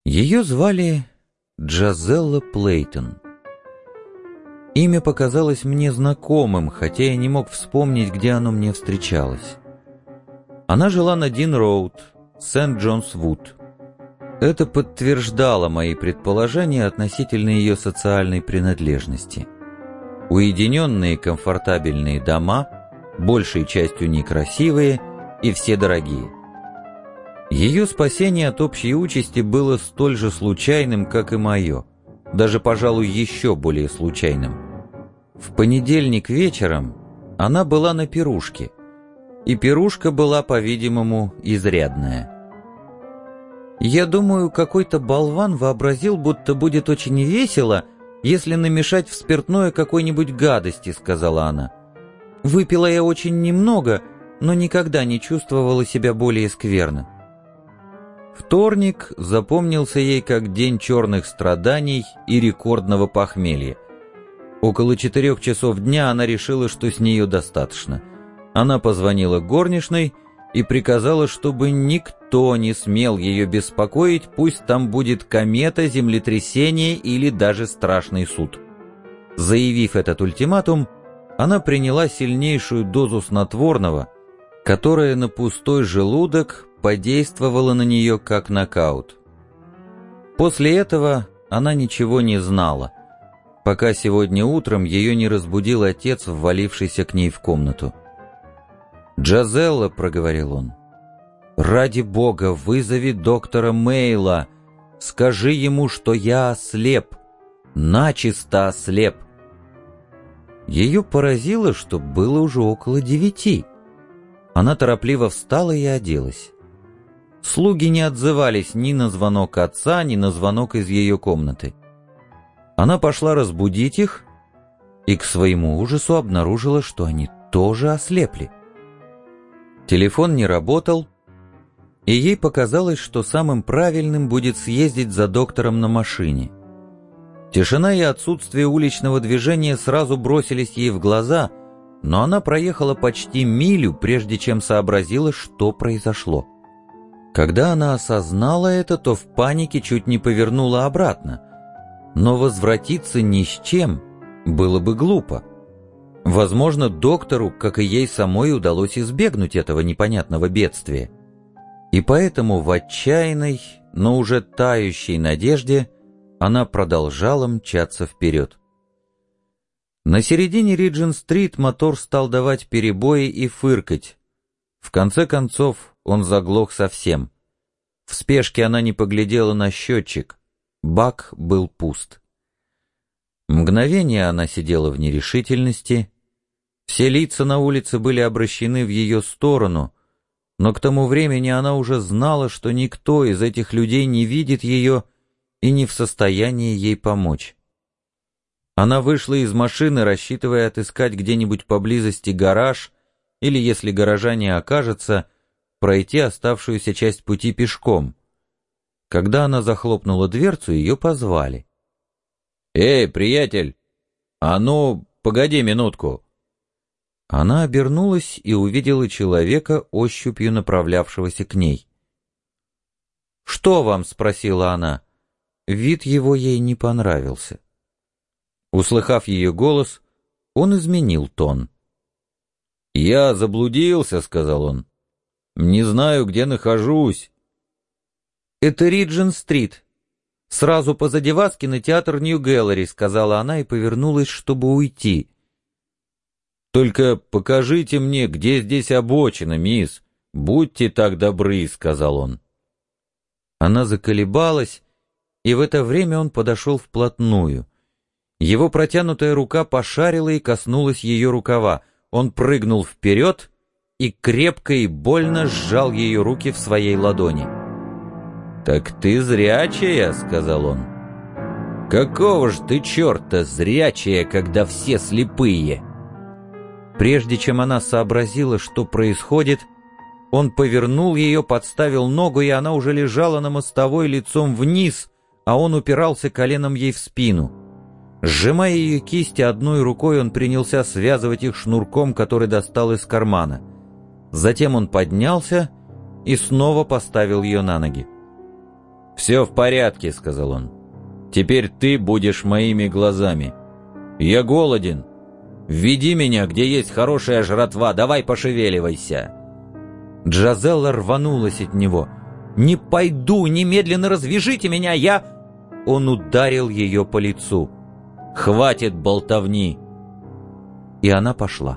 Ее звали Джазелла Плейтон. Имя показалось мне знакомым, хотя я не мог вспомнить, где оно мне встречалось. Она жила на Дин-Роуд, Сент-Джонс-Вуд. Это подтверждало мои предположения относительно ее социальной принадлежности. Уединенные комфортабельные дома, большей частью некрасивые и все дорогие. Ее спасение от общей участи было столь же случайным, как и мое, даже, пожалуй, еще более случайным. В понедельник вечером она была на пирушке, и пирушка была, по-видимому, изрядная. Я думаю, какой-то болван вообразил, будто будет очень весело, если намешать в спиртное какой-нибудь гадости, сказала она. Выпила я очень немного, но никогда не чувствовала себя более скверно. Вторник запомнился ей как день черных страданий и рекордного похмелья. Около 4 часов дня она решила, что с нее достаточно. Она позвонила горничной и приказала, чтобы никто не смел ее беспокоить, пусть там будет комета, землетрясение или даже страшный суд. Заявив этот ультиматум, она приняла сильнейшую дозу снотворного, которая на пустой желудок подействовала на нее как нокаут. После этого она ничего не знала, пока сегодня утром ее не разбудил отец, ввалившийся к ней в комнату. «Джазелла», — проговорил он, — «ради Бога, вызови доктора Мейла, скажи ему, что я ослеп, начисто ослеп». Ее поразило, что было уже около 9. Она торопливо встала и оделась. Слуги не отзывались ни на звонок отца, ни на звонок из ее комнаты. Она пошла разбудить их и к своему ужасу обнаружила, что они тоже ослепли. Телефон не работал, и ей показалось, что самым правильным будет съездить за доктором на машине. Тишина и отсутствие уличного движения сразу бросились ей в глаза, но она проехала почти милю, прежде чем сообразила, что произошло. Когда она осознала это, то в панике чуть не повернула обратно. Но возвратиться ни с чем было бы глупо. Возможно, доктору, как и ей самой, удалось избегнуть этого непонятного бедствия. И поэтому в отчаянной, но уже тающей надежде она продолжала мчаться вперед. На середине Риджент-стрит мотор стал давать перебои и фыркать. В конце концов он заглох совсем. В спешке она не поглядела на счетчик. Бак был пуст. Мгновение она сидела в нерешительности. Все лица на улице были обращены в ее сторону, но к тому времени она уже знала, что никто из этих людей не видит ее и не в состоянии ей помочь. Она вышла из машины, рассчитывая отыскать где-нибудь поблизости гараж или, если гаража не окажется, пройти оставшуюся часть пути пешком. Когда она захлопнула дверцу, ее позвали. «Эй, приятель! А ну, погоди минутку!» Она обернулась и увидела человека, ощупью направлявшегося к ней. «Что вам?» — спросила она. Вид его ей не понравился. Услыхав ее голос, он изменил тон. «Я заблудился», — сказал он. «Не знаю, где нахожусь». «Это Риджент-стрит. Сразу позади вас кинотеатр Нью-Гэллери», — сказала она и повернулась, чтобы уйти. «Только покажите мне, где здесь обочина, мисс. Будьте так добры», — сказал он. Она заколебалась, и в это время он подошел вплотную. Его протянутая рука пошарила и коснулась ее рукава. Он прыгнул вперед и крепко и больно сжал ее руки в своей ладони. «Так ты зрячая», — сказал он. «Какого ж ты черта зрячая, когда все слепые?» Прежде чем она сообразила, что происходит, он повернул ее, подставил ногу, и она уже лежала на мостовой лицом вниз, а он упирался коленом ей в спину. Сжимая ее кисти одной рукой, он принялся связывать их шнурком, который достал из кармана. Затем он поднялся и снова поставил ее на ноги. «Все в порядке», — сказал он. «Теперь ты будешь моими глазами. Я голоден. Веди меня, где есть хорошая жратва, давай пошевеливайся». Джазелла рванулась от него. «Не пойду, немедленно развяжите меня, я...» Он ударил ее по лицу. «Хватит болтовни!» И она пошла.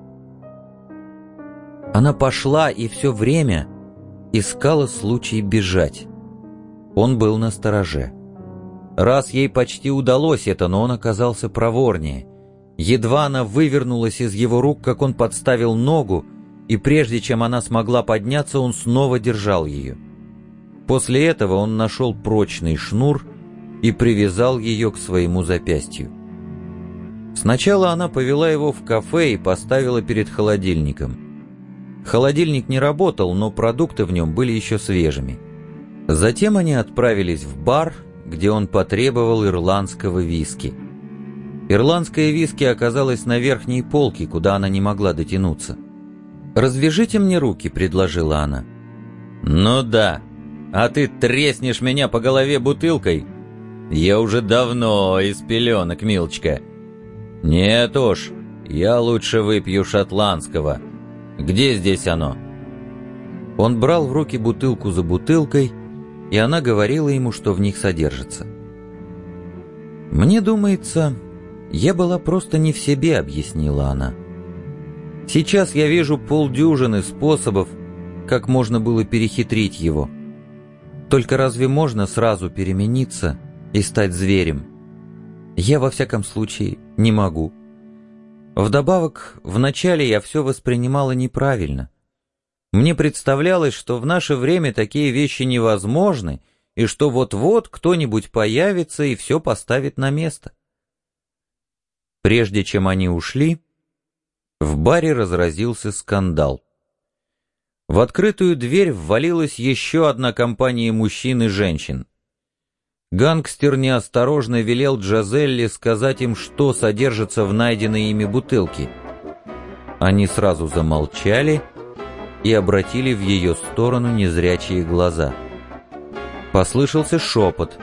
Она пошла и все время искала случай бежать. Он был настороже. Раз ей почти удалось это, но он оказался проворнее. Едва она вывернулась из его рук, как он подставил ногу, и прежде чем она смогла подняться, он снова держал ее. После этого он нашел прочный шнур и привязал ее к своему запястью. Сначала она повела его в кафе и поставила перед холодильником. Холодильник не работал, но продукты в нем были еще свежими. Затем они отправились в бар, где он потребовал ирландского виски. Ирландское виски оказалось на верхней полке, куда она не могла дотянуться. «Развяжите мне руки», — предложила она. «Ну да, а ты треснешь меня по голове бутылкой? Я уже давно из пеленок, милочка. Нет уж, я лучше выпью шотландского. Где здесь оно?» Он брал в руки бутылку за бутылкой, и она говорила ему, что в них содержится. «Мне думается, я была просто не в себе», — объяснила она. «Сейчас я вижу полдюжины способов, как можно было перехитрить его. Только разве можно сразу перемениться и стать зверем? Я, во всяком случае, не могу. Вдобавок, вначале я все воспринимала неправильно. Мне представлялось, что в наше время такие вещи невозможны, и что вот-вот кто-нибудь появится и все поставит на место». Прежде чем они ушли, в баре разразился скандал. В открытую дверь ввалилась еще одна компания мужчин и женщин. Гангстер неосторожно велел Джазелле сказать им, что содержится в найденной ими бутылке. Они сразу замолчали и обратили в ее сторону незрячие глаза. Послышался шепот.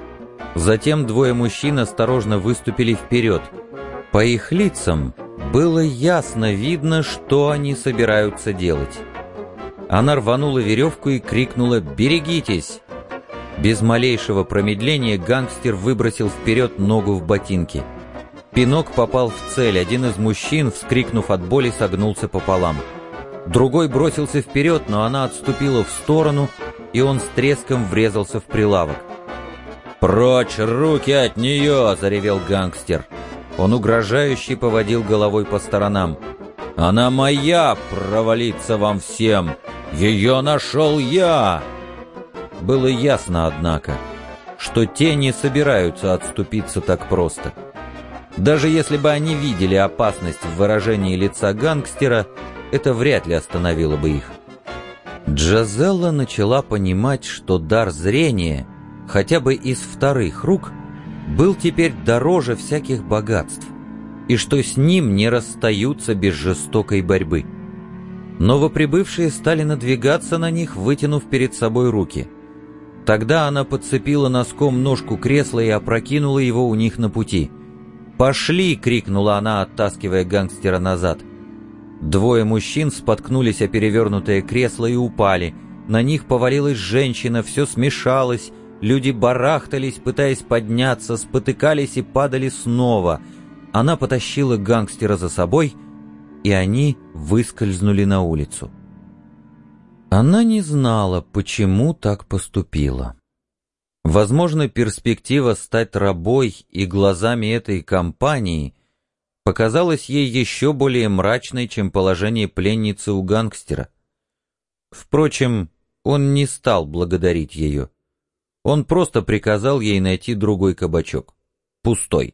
Затем двое мужчин осторожно выступили вперед. По их лицам было ясно видно, что они собираются делать. Она рванула веревку и крикнула «Берегитесь!». Без малейшего промедления гангстер выбросил вперед ногу в ботинке. Пинок попал в цель, один из мужчин, вскрикнув от боли, согнулся пополам. Другой бросился вперед, но она отступила в сторону, и он с треском врезался в прилавок. «Прочь руки от нее!» — заревел гангстер. Он угрожающе поводил головой по сторонам. «Она моя, провалиться вам всем! Ее нашел я!» Было ясно, однако, что те не собираются отступиться так просто. Даже если бы они видели опасность в выражении лица гангстера, это вряд ли остановило бы их. Джазелла начала понимать, что дар зрения, хотя бы из вторых рук, был теперь дороже всяких богатств, и что с ним не расстаются без жестокой борьбы. Новоприбывшие стали надвигаться на них, вытянув перед собой руки. Тогда она подцепила носком ножку кресла и опрокинула его у них на пути. «Пошли!» — крикнула она, оттаскивая гангстера назад. Двое мужчин споткнулись о перевернутое кресло и упали. На них повалилась женщина, все смешалось. Люди барахтались, пытаясь подняться, спотыкались и падали снова. Она потащила гангстера за собой, и они выскользнули на улицу. Она не знала, почему так поступила. Возможно, перспектива стать рабой и глазами этой компании показалась ей еще более мрачной, чем положение пленницы у гангстера. Впрочем, он не стал благодарить ее. Он просто приказал ей найти другой кабачок. Пустой.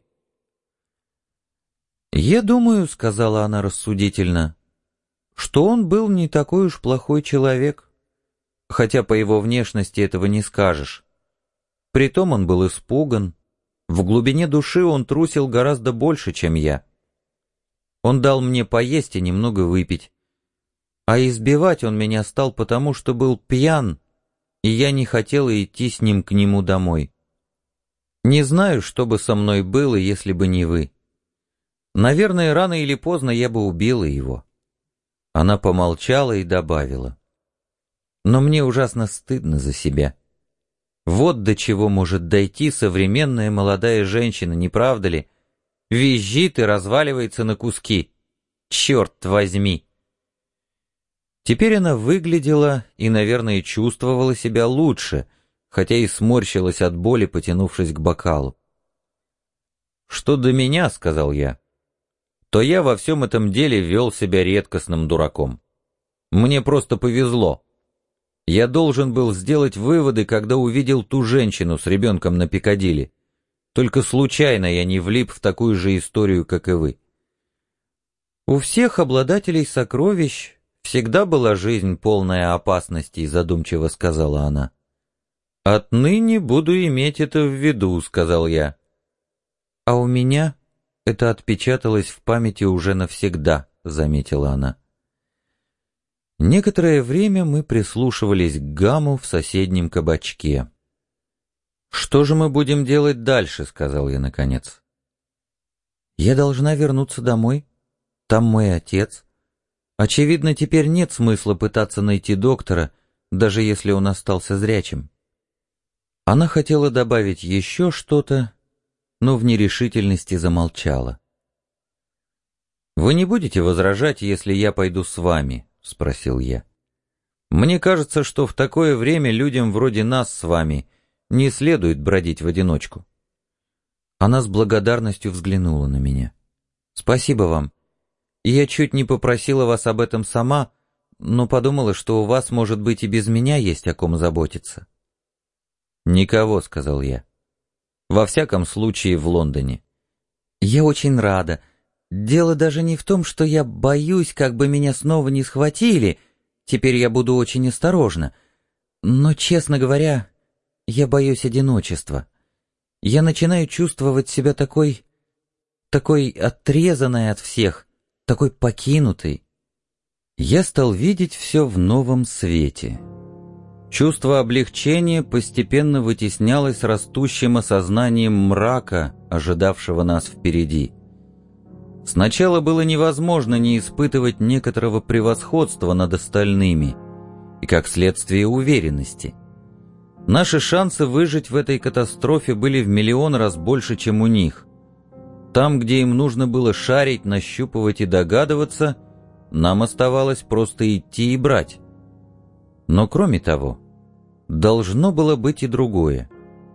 «Я думаю, — сказала она рассудительно, — что он был не такой уж плохой человек, хотя по его внешности этого не скажешь. Притом он был испуган. В глубине души он трусил гораздо больше, чем я. Он дал мне поесть и немного выпить. А избивать он меня стал потому, что был пьян и я не хотела идти с ним к нему домой. Не знаю, что бы со мной было, если бы не вы. Наверное, рано или поздно я бы убила его». Она помолчала и добавила: «Но мне ужасно стыдно за себя. Вот до чего может дойти современная молодая женщина, не правда ли? Визжит и разваливается на куски. Черт возьми!» Теперь она выглядела и, наверное, чувствовала себя лучше, хотя и сморщилась от боли, потянувшись к бокалу. «Что до меня, — сказал я, — то я во всем этом деле вел себя редкостным дураком. Мне просто повезло. Я должен был сделать выводы, когда увидел ту женщину с ребенком на Пикадилли. Только случайно я не влип в такую же историю, как и вы. У всех обладателей сокровищ всегда была жизнь полная опасностей, задумчиво сказала она. Отныне буду иметь это в виду, сказал я. А у меня это отпечаталось в памяти уже навсегда, заметила она. Некоторое время мы прислушивались к гамму в соседнем кабачке. «Что же мы будем делать дальше?» — сказал я наконец. «Я должна вернуться домой. Там мой отец. Очевидно, теперь нет смысла пытаться найти доктора, даже если он остался зрячим». Она хотела добавить еще что-то, но в нерешительности замолчала. «Вы не будете возражать, если я пойду с вами?» — спросил я. «Мне кажется, что в такое время людям вроде нас с вами не следует бродить в одиночку». Она с благодарностью взглянула на меня. «Спасибо вам. Я чуть не попросила вас об этом сама, но подумала, что у вас, может быть, и без меня есть о ком заботиться». «Никого», — сказал я. «Во всяком случае, в Лондоне». «Я очень рада. Дело даже не в том, что я боюсь, как бы меня снова не схватили. Теперь я буду очень осторожна. Но, честно говоря, я боюсь одиночества. Я начинаю чувствовать себя такой отрезанной от всех, такой покинутой». Я стал видеть все в новом свете. Чувство облегчения постепенно вытеснялось растущим осознанием мрака, ожидавшего нас впереди. Сначала было невозможно не испытывать некоторого превосходства над остальными и, как следствие, уверенности. Наши шансы выжить в этой катастрофе были в миллион раз больше, чем у них. Там, где им нужно было шарить, нащупывать и догадываться, нам оставалось просто идти и брать. Но кроме того, должно было быть и другое.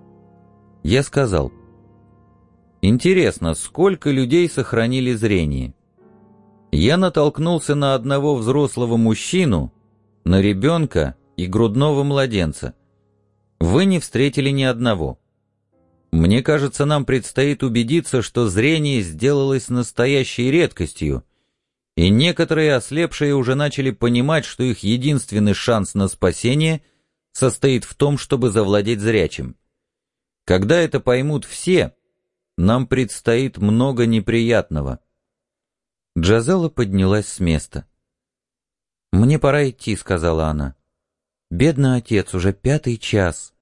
Я сказал: «Интересно, сколько людей сохранили зрение?» Я натолкнулся на одного взрослого мужчину, на ребенка и грудного младенца. Вы не встретили ни одного. Мне кажется, нам предстоит убедиться, что зрение сделалось настоящей редкостью, и некоторые ослепшие уже начали понимать, что их единственный шанс на спасение состоит в том, чтобы завладеть зрячим. Когда это поймут все, нам предстоит много неприятного». Джазела поднялась с места. «Мне пора идти», — сказала она. «Бедный отец, уже 5-й час.